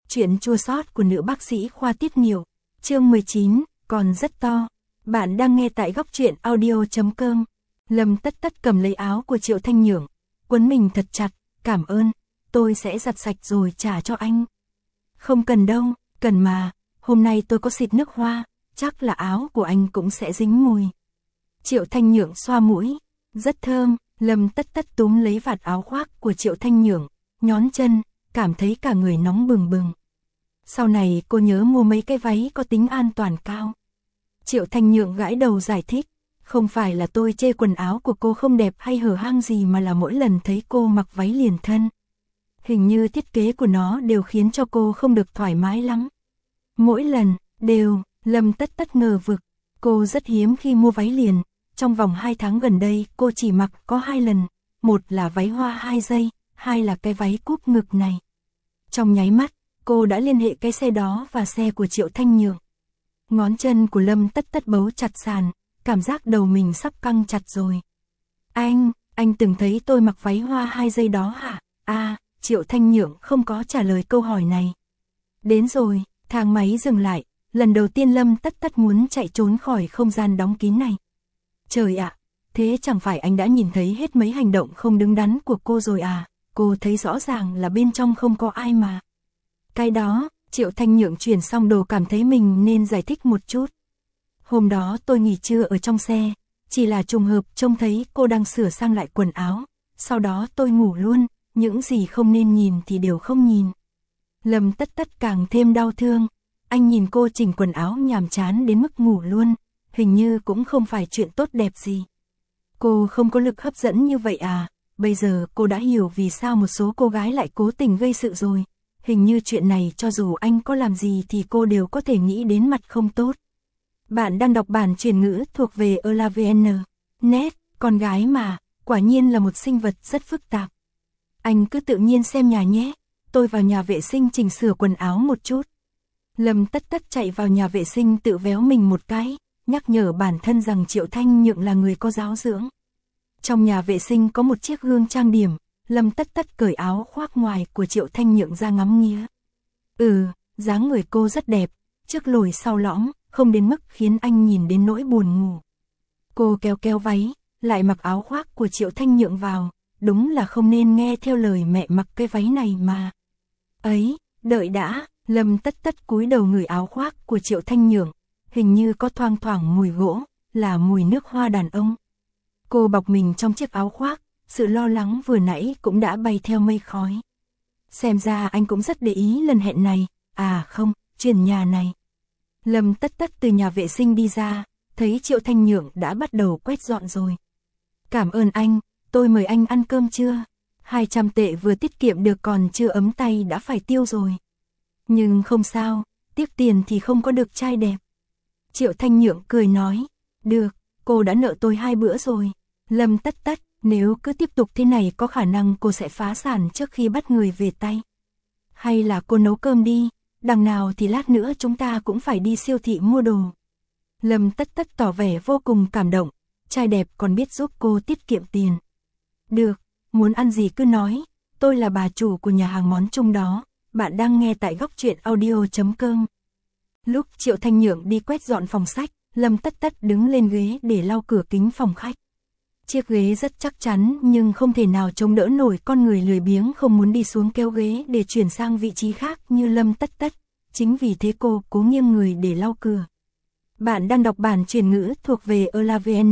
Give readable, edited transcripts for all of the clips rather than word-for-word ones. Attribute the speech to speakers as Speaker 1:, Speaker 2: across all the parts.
Speaker 1: Chuyện chua xót của nữ bác sĩ khoa tiết niệu, chương 19, còn rất to. Bạn đang nghe tại góc truyện audio.com. Lâm Tất Tất cầm lấy áo của Triệu Thanh Nhượng, quấn mình thật chặt, cảm ơn, tôi sẽ giặt sạch rồi trả cho anh. Không cần đâu, cần mà, hôm nay tôi có xịt nước hoa, chắc là áo của anh cũng sẽ dính mùi. Triệu Thanh Nhượng xoa mũi, rất thơm. Lâm Tất Tất túm lấy vạt áo khoác của Triệu Thanh Nhượng, nhón chân, cảm thấy cả người nóng bừng bừng. Sau này cô nhớ mua mấy cái váy có tính an toàn cao. Triệu Thanh Nhượng gãi đầu giải thích, không phải là tôi chê quần áo của cô không đẹp hay hở hang gì mà là mỗi lần thấy cô mặc váy liền thân. Hình như thiết kế của nó đều khiến cho cô không được thoải mái lắm. Mỗi lần, đều, Lâm Tất Tất ngờ vực, cô rất hiếm khi mua váy liền. Trong vòng 2 tháng gần đây cô chỉ mặc có 2 lần, một là váy hoa 2 giây, hai là cái váy cúp ngực này. Trong nháy mắt, cô đã liên hệ cái xe đó và xe của Triệu Thanh Nhượng. Ngón chân của Lâm Tất Tất bấu chặt sàn, cảm giác đầu mình sắp căng chặt rồi. Anh từng thấy tôi mặc váy hoa 2 giây đó hả? Triệu Thanh Nhượng không có trả lời câu hỏi này. Đến rồi, thang máy dừng lại, lần đầu tiên Lâm Tất Tất muốn chạy trốn khỏi không gian đóng kín này. Trời ạ, thế chẳng phải anh đã nhìn thấy hết mấy hành động không đứng đắn của cô rồi à? Cô thấy rõ ràng là bên trong không có ai mà. Cái đó, Triệu Thanh Nhượng chuyển xong đồ cảm thấy mình nên giải thích một chút. Hôm đó tôi nghỉ trưa ở trong xe, chỉ là trùng hợp trông thấy cô đang sửa sang lại quần áo, sau đó tôi ngủ luôn, những gì không nên nhìn thì đều không nhìn. Lâm Tất Tất càng thêm đau thương, anh nhìn cô chỉnh quần áo nhàm chán đến mức ngủ luôn. Hình như cũng không phải chuyện tốt đẹp gì. Cô không có lực hấp dẫn như vậy à? Bây giờ cô đã hiểu vì sao một số cô gái lại cố tình gây sự rồi. Hình như chuyện này cho dù anh có làm gì thì cô đều có thể nghĩ đến mặt không tốt. Bạn đang đọc bản truyền ngữ thuộc về ELAVN. Con gái mà, quả nhiên là một sinh vật rất phức tạp. Anh cứ tự nhiên xem nhà nhé. Tôi vào nhà vệ sinh chỉnh sửa quần áo một chút. Lâm Tất Tất chạy vào nhà vệ sinh tự véo mình một cái, nhắc nhở bản thân rằng Triệu Thanh Nhượng là người có giáo dưỡng. Trong nhà vệ sinh có một chiếc gương trang điểm, Lâm Tất Tất cởi áo khoác ngoài của Triệu Thanh Nhượng ra ngắm nghía. Dáng người cô rất đẹp, trước lồi sau lõm, không đến mức khiến anh nhìn đến nỗi buồn ngủ. Cô kéo váy, lại mặc áo khoác của Triệu Thanh Nhượng vào, đúng là không nên nghe theo lời mẹ mặc cái váy này mà. Đợi đã, Lâm Tất Tất cúi đầu ngửi áo khoác của Triệu Thanh Nhượng. Hình như có thoang thoảng mùi gỗ, là mùi nước hoa đàn ông. Cô bọc mình trong chiếc áo khoác, sự lo lắng vừa nãy cũng đã bay theo mây khói. Xem ra anh cũng rất để ý lần hẹn này, không, chuyển nhà này. Lâm Tất Tất từ nhà vệ sinh đi ra, thấy Triệu Thanh Nhượng đã bắt đầu quét dọn rồi. Cảm ơn anh, tôi mời anh ăn cơm trưa. 200 tệ vừa tiết kiệm được còn chưa ấm tay đã phải tiêu rồi. Nhưng không sao, tiếc tiền thì không có được trai đẹp. Triệu Thanh Nhượng cười nói, được, cô đã nợ tôi 2 bữa rồi. Lâm Tất Tất, nếu cứ tiếp tục thế này có khả năng cô sẽ phá sản trước khi bắt người về tay. Hay là cô nấu cơm đi, đằng nào thì lát nữa chúng ta cũng phải đi siêu thị mua đồ. Lâm Tất Tất tỏ vẻ vô cùng cảm động, trai đẹp còn biết giúp cô tiết kiệm tiền. Được, muốn ăn gì cứ nói, tôi là bà chủ của nhà hàng món Trung đó, bạn đang nghe tại góc truyện audio.com. Lúc Triệu Thanh Nhượng đi quét dọn phòng sách, Lâm Tất Tất đứng lên ghế để lau cửa kính phòng khách. Chiếc ghế rất chắc chắn nhưng không thể nào chống đỡ nổi con người lười biếng không muốn đi xuống kéo ghế để chuyển sang vị trí khác như Lâm Tất Tất. Chính vì thế cô cố nghiêng người để lau cửa. Bạn đang đọc bản truyền ngữ thuộc về ELAVN.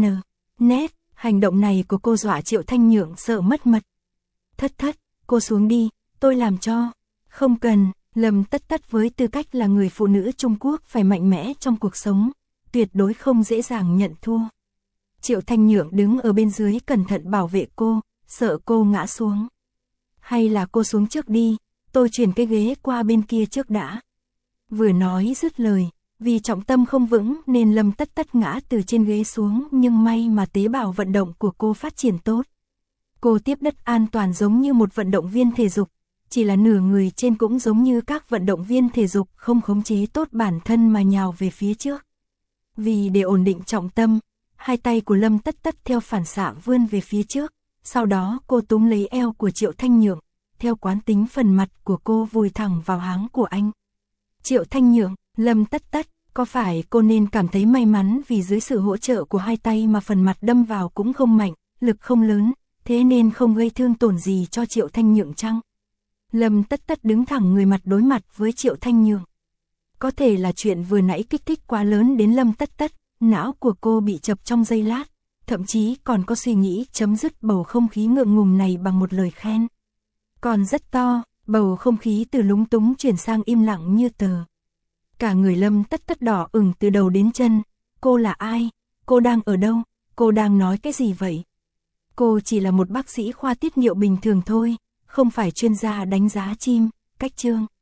Speaker 1: Hành động này của cô dọa Triệu Thanh Nhượng sợ mất mật. Tất, cô xuống đi, tôi làm cho. Không cần. Lâm Tất Tất với tư cách là người phụ nữ Trung Quốc phải mạnh mẽ trong cuộc sống, tuyệt đối không dễ dàng nhận thua. Triệu Thanh Nhượng đứng ở bên dưới cẩn thận bảo vệ cô, sợ cô ngã xuống. Hay là cô xuống trước đi, tôi chuyển cái ghế qua bên kia trước đã. Vừa nói dứt lời, vì trọng tâm không vững nên Lâm Tất Tất ngã từ trên ghế xuống nhưng may mà tế bào vận động của cô phát triển tốt. Cô tiếp đất an toàn giống như một vận động viên thể dục. Chỉ là nửa người trên cũng giống như các vận động viên thể dục không khống chế tốt bản thân mà nhào về phía trước. Vì để ổn định trọng tâm, hai tay của Lâm Tất Tất theo phản xạ vươn về phía trước, sau đó cô túm lấy eo của Triệu Thanh Nhượng, theo quán tính phần mặt của cô vùi thẳng vào háng của anh. Triệu Thanh Nhượng, Lâm Tất Tất, có phải cô nên cảm thấy may mắn vì dưới sự hỗ trợ của hai tay mà phần mặt đâm vào cũng không mạnh, lực không lớn, thế nên không gây thương tổn gì cho Triệu Thanh Nhượng chăng? Lâm Tất Tất đứng thẳng người mặt đối mặt với Triệu Thanh Nhượng. Có thể là chuyện vừa nãy kích thích quá lớn đến Lâm Tất Tất, não của cô bị chập trong giây lát, thậm chí còn có suy nghĩ chấm dứt bầu không khí ngượng ngùng này bằng một lời khen. Còn rất to, bầu không khí từ lúng túng chuyển sang im lặng như tờ. Cả người Lâm Tất Tất đỏ ửng từ đầu đến chân. Cô là ai? Cô đang ở đâu? Cô đang nói cái gì vậy? Cô chỉ là một bác sĩ khoa tiết niệu bình thường thôi, không phải chuyên gia đánh giá chim, cách chương.